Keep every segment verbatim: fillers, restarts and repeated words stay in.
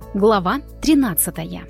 Глава тринадцатая.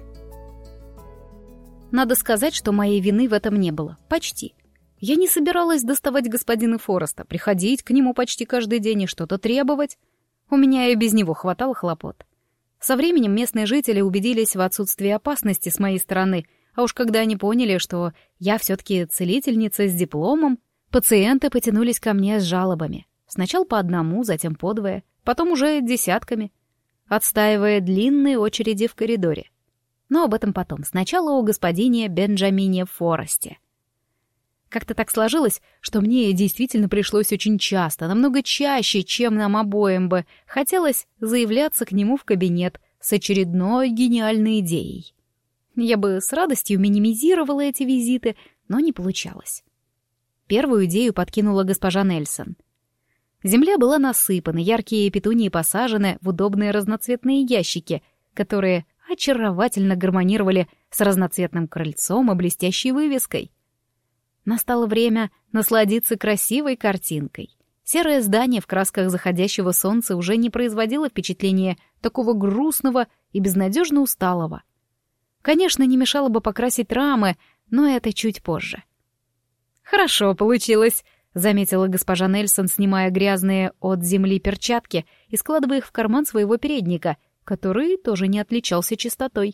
Надо сказать, что моей вины в этом не было. Почти. Я не собиралась доставать господина Фореста, приходить к нему почти каждый день и что-то требовать. У меня и без него хватало хлопот. Со временем местные жители убедились в отсутствии опасности с моей стороны, а уж когда они поняли, что я все-таки целительница с дипломом, пациенты потянулись ко мне с жалобами. Сначала по одному, затем по двое, потом уже десятками, отстаивая длинные очереди в коридоре. Но об этом потом. Сначала о господине Бенджамине Форесте. Как-то так сложилось, что мне действительно пришлось очень часто, намного чаще, чем нам обоим бы, хотелось заявляться к нему в кабинет с очередной гениальной идеей. Я бы с радостью минимизировала эти визиты, но не получалось. Первую идею подкинула госпожа Нельсон. Земля была насыпана, яркие петунии посажены в удобные разноцветные ящики, которые очаровательно гармонировали с разноцветным крыльцом и блестящей вывеской. Настало время насладиться красивой картинкой. Серое здание в красках заходящего солнца уже не производило впечатления такого грустного и безнадежно усталого. Конечно, не мешало бы покрасить рамы, но это чуть позже. «Хорошо получилось», — заметила госпожа Нельсон, снимая грязные от земли перчатки и складывая их в карман своего передника, который тоже не отличался чистотой.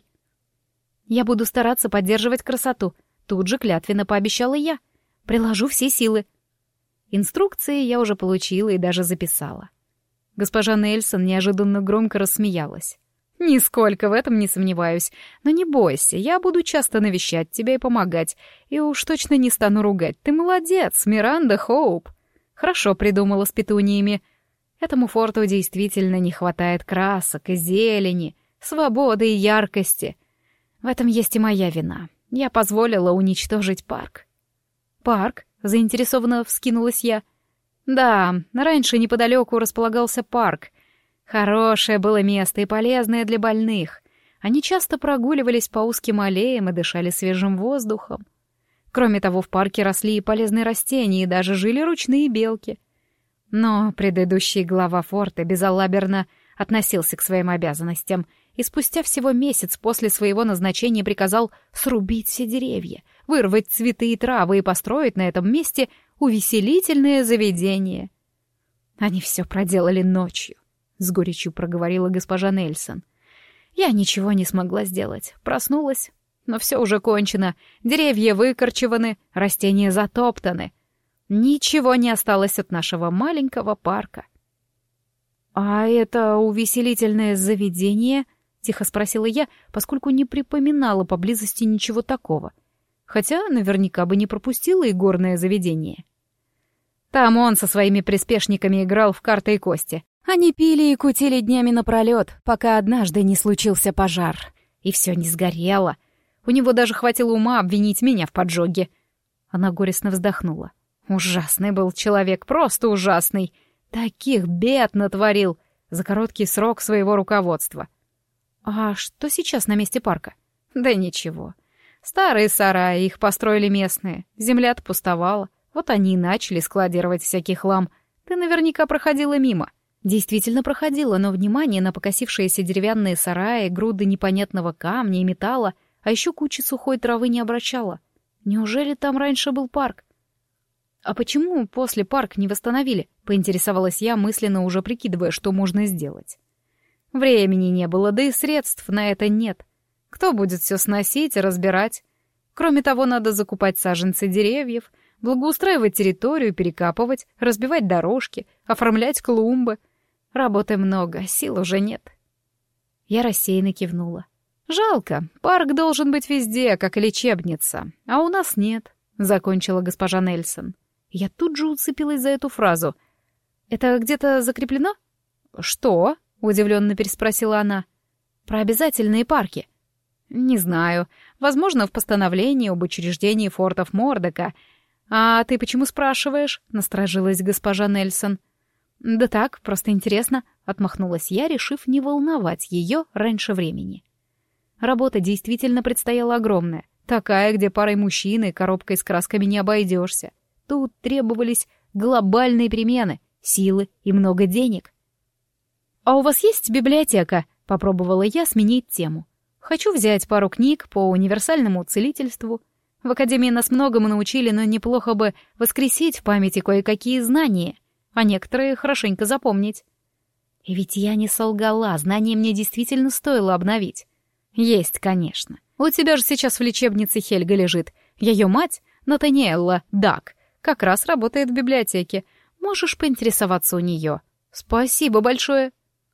«Я буду стараться поддерживать красоту», — тут же клятвенно пообещала я. «Приложу все силы». Инструкции я уже получила и даже записала. Госпожа Нельсон неожиданно громко рассмеялась. «Нисколько в этом не сомневаюсь. Но не бойся, я буду часто навещать тебя и помогать, и уж точно не стану ругать. Ты молодец, Миранда Хоуп. Хорошо придумала с петуниями. Этому форту действительно не хватает красок и зелени, свободы и яркости. В этом есть и моя вина. Я позволила уничтожить парк». «Парк?» — заинтересованно вскинулась я. «Да, раньше неподалеку располагался парк. Хорошее было место и полезное для больных. Они часто прогуливались по узким аллеям и дышали свежим воздухом. Кроме того, в парке росли и полезные растения, и даже жили ручные белки. Но предыдущий глава форта безалаберно относился к своим обязанностям и спустя всего месяц после своего назначения приказал срубить все деревья, вырвать цветы и травы и построить на этом месте увеселительное заведение. Они все проделали ночью. — с горечью проговорила госпожа Нельсон. «Я ничего не смогла сделать. Проснулась. Но все уже кончено. Деревья выкорчеваны, растения затоптаны. Ничего не осталось от нашего маленького парка». «А это увеселительное заведение?» — тихо спросила я, поскольку не припоминала поблизости ничего такого. Хотя наверняка бы не пропустила и горное заведение. Там он со своими приспешниками играл в карты и кости. Они пили и кутили днями напролет, пока однажды не случился пожар. И все не сгорело. У него даже хватило ума обвинить меня в поджоге. Она горестно вздохнула. Ужасный был человек, просто ужасный. Таких бед натворил за короткий срок своего руководства. А что сейчас на месте парка? Да ничего. Старые сараи, их построили местные. Земля-то пустовала. Вот они и начали складировать всякий хлам. Ты наверняка проходила мимо. Действительно проходила, но внимание на покосившиеся деревянные сараи, груды непонятного камня и металла, а еще кучи сухой травы не обращала. Неужели там раньше был парк? «А почему после парк не восстановили?» — поинтересовалась я, мысленно уже прикидывая, что можно сделать. Времени не было, да и средств на это нет. Кто будет все сносить и разбирать? Кроме того, надо закупать саженцы деревьев, благоустраивать территорию, перекапывать, разбивать дорожки, оформлять клумбы. Работы много, сил уже нет. Я рассеянно кивнула. «Жалко, парк должен быть везде, как и лечебница, а у нас нет», — закончила госпожа Нельсон. Я тут же уцепилась за эту фразу. «Это где-то закреплено?» «Что?» — удивленно переспросила она. «Про обязательные парки». «Не знаю. Возможно, в постановлении об учреждении фортов Мордока. А ты почему спрашиваешь?» — насторожилась госпожа Нельсон. «Да так, просто интересно», — отмахнулась я, решив не волновать ее раньше времени. Работа действительно предстояла огромная, такая, где парой мужчин и коробкой с красками не обойдешься. Тут требовались глобальные перемены, силы и много денег. «А у вас есть библиотека?» Попробовала я сменить тему. Хочу взять пару книг по универсальному целительству. В академии нас многому научили, но неплохо бы воскресить в памяти кое-какие знания, а некоторые хорошенько запомнить. И ведь я не солгала, знания мне действительно стоило обновить. Есть, конечно. У тебя же сейчас в лечебнице Хельга лежит. Ее мать, Натаниэлла Дак, как раз работает в библиотеке. Можешь поинтересоваться у нее. Спасибо большое.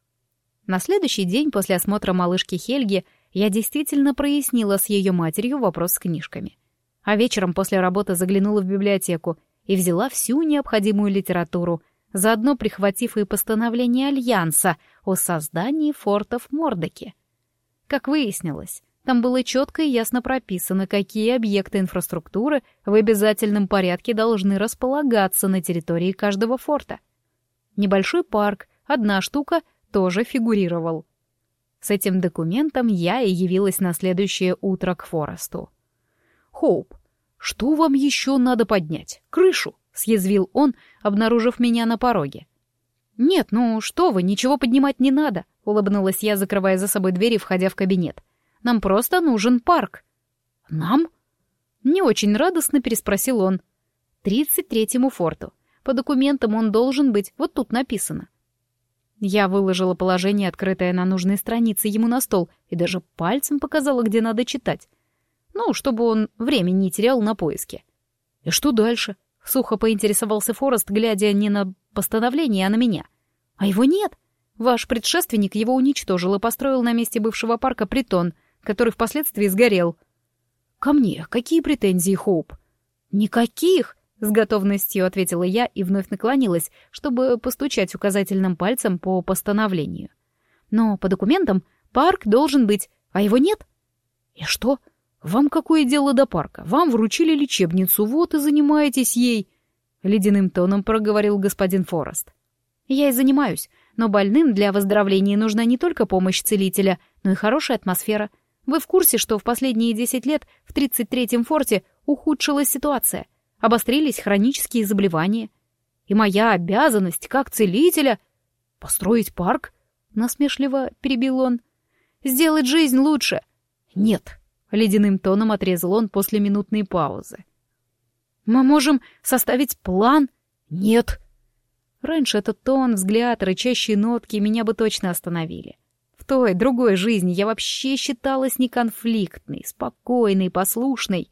На следующий день после осмотра малышки Хельги я действительно прояснила с ее матерью вопрос с книжками. А вечером после работы заглянула в библиотеку и взяла всю необходимую литературу, заодно прихватив и постановление Альянса о создании форта в Мордоке. Как выяснилось, там было четко и ясно прописано, какие объекты инфраструктуры в обязательном порядке должны располагаться на территории каждого форта. Небольшой парк, одна штука, тоже фигурировал. С этим документом я и явилась на следующее утро к Форесту. «Хоуп, что вам еще надо поднять? Крышу?» — съязвил он, обнаружив меня на пороге. «Нет, ну что вы, ничего поднимать не надо», — улыбнулась я, закрывая за собой дверь и входя в кабинет. «Нам просто нужен парк». «Нам?» — не очень радостно переспросил он. «Тридцать третьему форту. По документам он должен быть, вот тут написано». Я выложила положение, открытое на нужной странице, ему на стол, и даже пальцем показала, где надо читать. Ну, чтобы он времени не терял на поиски. «И что дальше?» — сухо поинтересовался Форест, глядя не на постановление, а на меня. «А его нет. Ваш предшественник его уничтожил и построил на месте бывшего парка притон, который впоследствии сгорел». «Ко мне какие претензии, Хоуп?» «Никаких!» — с готовностью ответила я и вновь наклонилась, чтобы постучать указательным пальцем по постановлению. «Но по документам парк должен быть, а его нет». «И что? Вам какое дело до парка? Вам вручили лечебницу, вот и занимаетесь ей», — ледяным тоном проговорил господин Форест. «Я и занимаюсь, но больным для выздоровления нужна не только помощь целителя, но и хорошая атмосфера. Вы в курсе, что в последние десять лет в тридцать третьем форте ухудшилась ситуация, обострились хронические заболевания? И моя обязанность, как целителя...» «Построить парк?» — насмешливо перебил он. «Сделать жизнь лучше?» «Нет», — ледяным тоном отрезал он после минутной паузы. «Мы можем составить план?» «Нет». Раньше этот тон, взгляд, рычащие нотки меня бы точно остановили. В той, другой жизни я вообще считалась неконфликтной, спокойной, послушной.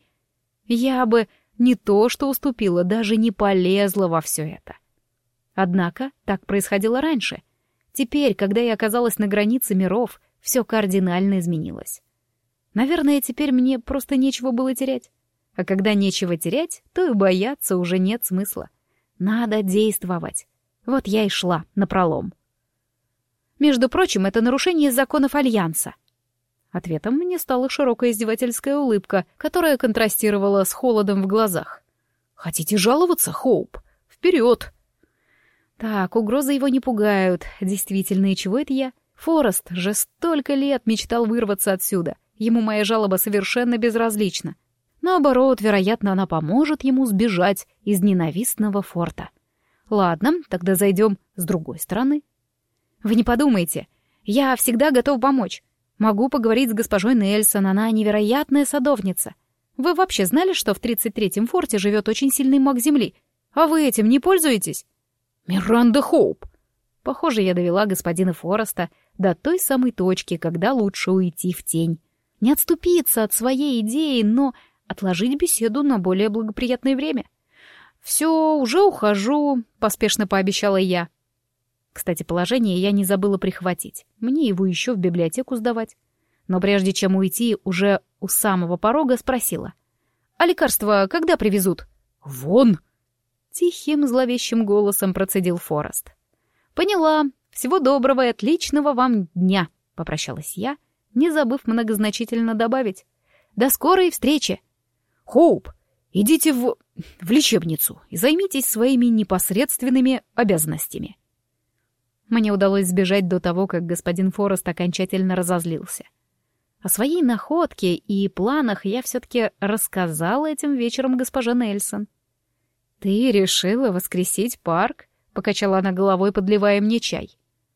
Я бы не то что уступила, даже не полезла во все это. Однако так происходило раньше. Теперь, когда я оказалась на границе миров, все кардинально изменилось. Наверное, теперь мне просто нечего было терять. А когда нечего терять, то и бояться уже нет смысла. Надо действовать. Вот я и шла напролом. Между прочим, это нарушение законов Альянса. Ответом мне стала широкая издевательская улыбка, которая контрастировала с холодом в глазах. «Хотите жаловаться, Хоуп? Вперед!» Так, угрозы его не пугают. Действительно, и чего это я? Форест же столько лет мечтал вырваться отсюда. Ему моя жалоба совершенно безразлична. Наоборот, вероятно, она поможет ему сбежать из ненавистного форта. Ладно, тогда зайдем с другой стороны. Вы не подумайте, я всегда готов помочь. Могу поговорить с госпожой Нельсон, она невероятная садовница. Вы вообще знали, что в тридцать третьем форте живет очень сильный маг Земли? А вы этим не пользуетесь? Миранда Хоуп! Похоже, я довела господина Фореста до той самой точки, когда лучше уйти в тень. Не отступиться от своей идеи, но отложить беседу на более благоприятное время. «Все, уже ухожу», — поспешно пообещала я. Кстати, положение я не забыла прихватить. Мне его еще в библиотеку сдавать. Но прежде чем уйти, уже у самого порога спросила. «А лекарства когда привезут?» «Вон!» — тихим зловещим голосом процедил Форест. «Поняла. Всего доброго и отличного вам дня», — попрощалась я, не забыв многозначительно добавить. «До скорой встречи!» «Хоуп, идите в... в лечебницу и займитесь своими непосредственными обязанностями». Мне удалось сбежать до того, как господин Форест окончательно разозлился. О своей находке и планах я все-таки рассказала этим вечером госпоже Нельсон. «Ты решила воскресить парк?» — покачала она головой, подливая мне чай.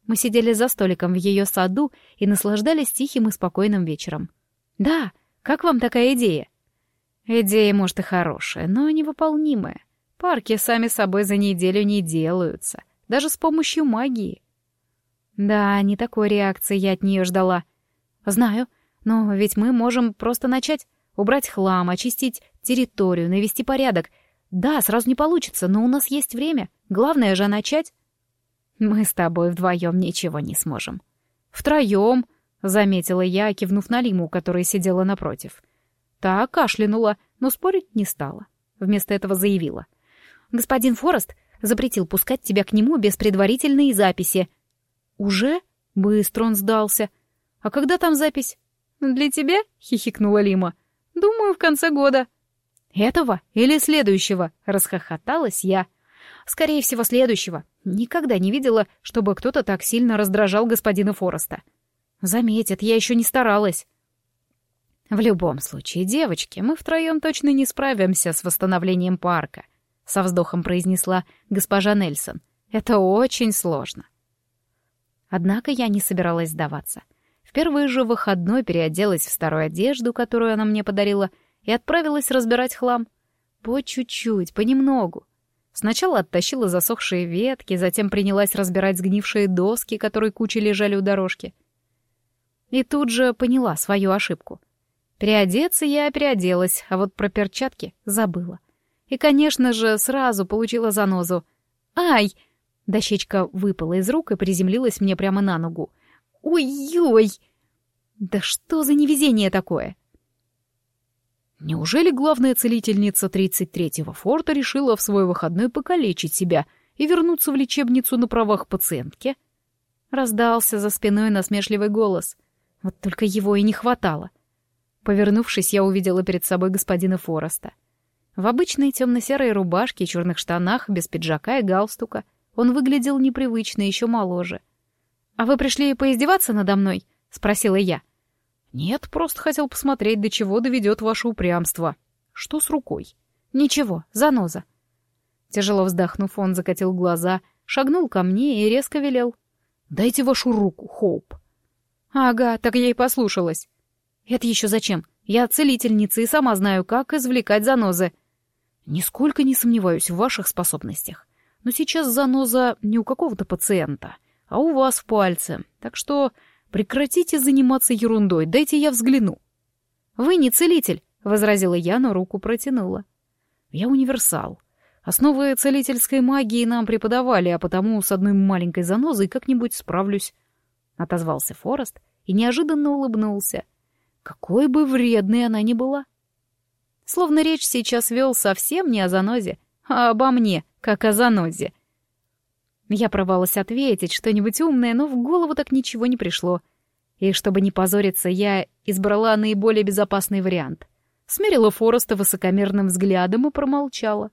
Мы сидели за столиком в ее саду и наслаждались тихим и спокойным вечером. «Да, как вам такая идея?» «Идея, может, и хорошая, но невыполнимая. Парки сами собой за неделю не делаются, даже с помощью магии». «Да, не такой реакции я от нее ждала». «Знаю, но ведь мы можем просто начать. Убрать хлам, очистить территорию, навести порядок. Да, сразу не получится, но у нас есть время. Главное же начать». «Мы с тобой вдвоем ничего не сможем». «Втроем», — заметила я, кивнув на Лиму, которая сидела напротив. Та кашлянула, но спорить не стала. Вместо этого заявила. «Господин Форест запретил пускать тебя к нему без предварительной записи». «Уже?» — быстро он сдался. «А когда там запись?» «Для тебя?» — хихикнула Лима. «Думаю, в конце года». «Этого или следующего?» — расхохоталась я. «Скорее всего, следующего. Никогда не видела, чтобы кто-то так сильно раздражал господина Фореста. Заметят, я еще не старалась». «В любом случае, девочки, мы втроем точно не справимся с восстановлением парка», — со вздохом произнесла госпожа Нельсон. «Это очень сложно». Однако я не собиралась сдаваться. В первый же выходной переоделась в старую одежду, которую она мне подарила, и отправилась разбирать хлам. По чуть-чуть, понемногу. Сначала оттащила засохшие ветки, затем принялась разбирать сгнившие доски, которые кучей лежали у дорожки. И тут же поняла свою ошибку. Переодеться я переоделась, а вот про перчатки забыла. И, конечно же, сразу получила занозу. «Ай!» Дощечка выпала из рук и приземлилась мне прямо на ногу. «Ой-ой!» Да что за невезение такое? Неужели главная целительница тридцать третьего форта решила в свой выходной покалечить себя и вернуться в лечебницу на правах пациентки? Раздался за спиной насмешливый голос. Вот только его и не хватало. Повернувшись, я увидела перед собой господина Фореста. В обычной темно-серой рубашке и черных штанах, без пиджака и галстука, он выглядел непривычно, еще моложе. «А вы пришли поиздеваться надо мной?» — спросила я. «Нет, просто хотел посмотреть, до чего доведет ваше упрямство. Что с рукой?» «Ничего, заноза». Тяжело вздохнув, он закатил глаза, шагнул ко мне и резко велел. «Дайте вашу руку, Хоуп». «Ага, так я и послушалась». «Это еще зачем? Я целительница и сама знаю, как извлекать занозы». «Нисколько не сомневаюсь в ваших способностях. Но сейчас заноза не у какого-то пациента, а у вас в пальце, так что прекратите заниматься ерундой, дайте я взгляну». «Вы не целитель», — возразила я, но руку протянула. «Я универсал. Основы целительской магии нам преподавали, а потому с одной маленькой занозой как-нибудь справлюсь», — отозвался Форест и неожиданно улыбнулся. Какой бы вредной она ни была. Словно речь сейчас вел совсем не о занозе, а обо мне, как о занозе. Я порвалась ответить что-нибудь умное, но в голову так ничего не пришло. И чтобы не позориться, я избрала наиболее безопасный вариант. Смерила Фореста высокомерным взглядом и промолчала.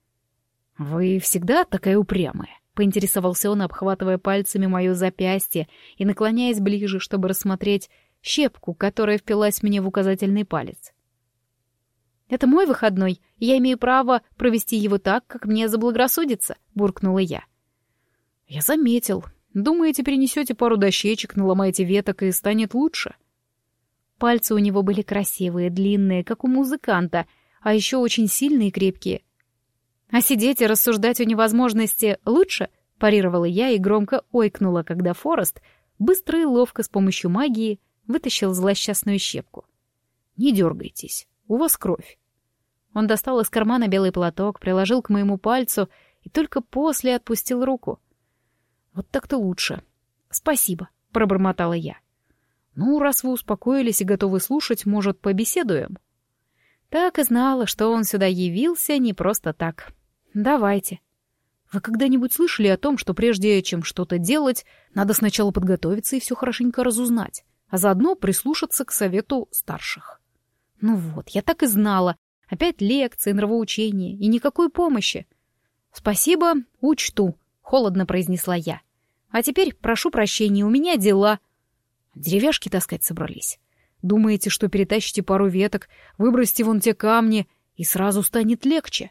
«Вы всегда такая упрямая?» — поинтересовался он, обхватывая пальцами мое запястье и наклоняясь ближе, чтобы рассмотреть щепку, которая впилась мне в указательный палец. «Это мой выходной, и я имею право провести его так, как мне заблагорассудится», — буркнула я. «Я заметил. Думаете, перенесете пару дощечек, наломаете веток, и станет лучше?» Пальцы у него были красивые, длинные, как у музыканта, а еще очень сильные и крепкие. «А сидеть и рассуждать о невозможности лучше?» — парировала я и громко ойкнула, когда Форест быстро и ловко с помощью магии вытащил злосчастную щепку. «Не дергайтесь, у вас кровь». Он достал из кармана белый платок, приложил к моему пальцу и только после отпустил руку. «Вот так-то лучше. Спасибо», — пробормотала я. «Ну, раз вы успокоились и готовы слушать, может, побеседуем?» Так и знала, что он сюда явился не просто так. «Давайте». «Вы когда-нибудь слышали о том, что прежде чем что-то делать, надо сначала подготовиться и все хорошенько разузнать, а заодно прислушаться к совету старших?» «Ну вот, я так и знала. Опять лекции, нравоучения и никакой помощи». «Спасибо, учту», — холодно произнесла я. «А теперь прошу прощения, у меня дела». «Деревяшки таскать собрались. Думаете, что перетащите пару веток, выбросьте вон те камни, и сразу станет легче?»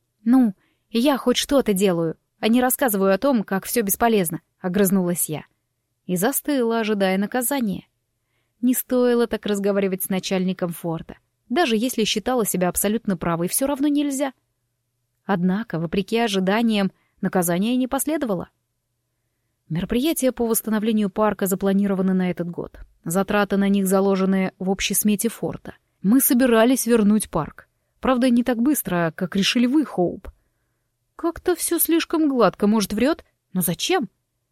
«Ну, я хоть что-то делаю, а не рассказываю о том, как все бесполезно», — огрызнулась я. и застыла, ожидая наказания. Не стоило так разговаривать с начальником форта. Даже если считала себя абсолютно правой, все равно нельзя. Однако, вопреки ожиданиям, наказания не последовало. Мероприятия по восстановлению парка запланированы на этот год. Затраты на них заложены в общей смете форта. Мы собирались вернуть парк. Правда, не так быстро, как решили вы, Хоуп. Как-то все слишком гладко, может, врет? Но зачем?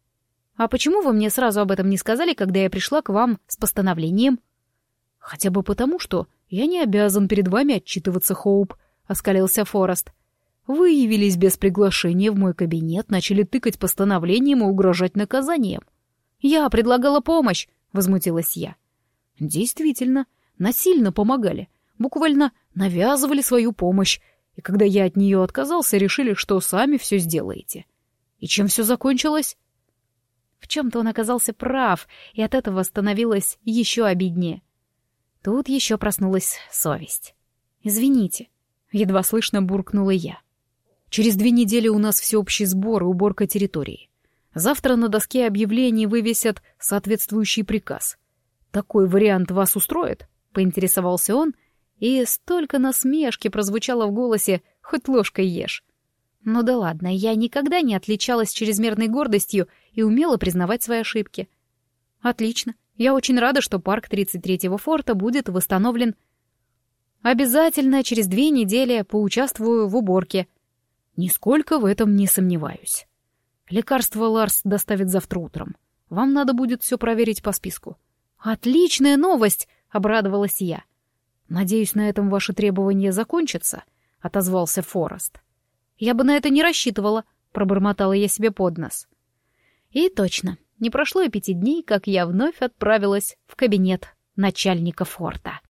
А почему вы мне сразу об этом не сказали, когда я пришла к вам с постановлением? Хотя бы потому, что я не обязан перед вами отчитываться, Хоуп, — оскалился Форест. Вы явились без приглашения в мой кабинет, начали тыкать постановлением и угрожать наказанием. Я предлагала помощь, — возмутилась я. Действительно, насильно помогали, буквально навязывали свою помощь, и когда я от нее отказался, решили, что сами все сделаете. И чем все закончилось? В чем-то он оказался прав, и от этого становилось еще обиднее. Тут еще проснулась совесть. «Извините», — едва слышно буркнула я. «Через две недели у нас всеобщий сбор и уборка территории. Завтра на доске объявлений вывесят соответствующий приказ. Такой вариант вас устроит?» — поинтересовался он, и столько насмешки прозвучало в голосе, хоть ложкой ешь. Ну да ладно, я никогда не отличалась чрезмерной гордостью и умела признавать свои ошибки. Отлично, я очень рада, что парк тридцать третьего форта будет восстановлен. Обязательно через две недели поучаствую в уборке. Нисколько в этом не сомневаюсь. Лекарство Ларс доставит завтра утром. Вам надо будет все проверить по списку. Отличная новость, обрадовалась я. Надеюсь, на этом ваши требования закончатся, отозвался Форест. Я бы на это не рассчитывала, пробормотала я себе под нос. И точно, не прошло и пяти дней, как я вновь отправилась в кабинет начальника форта.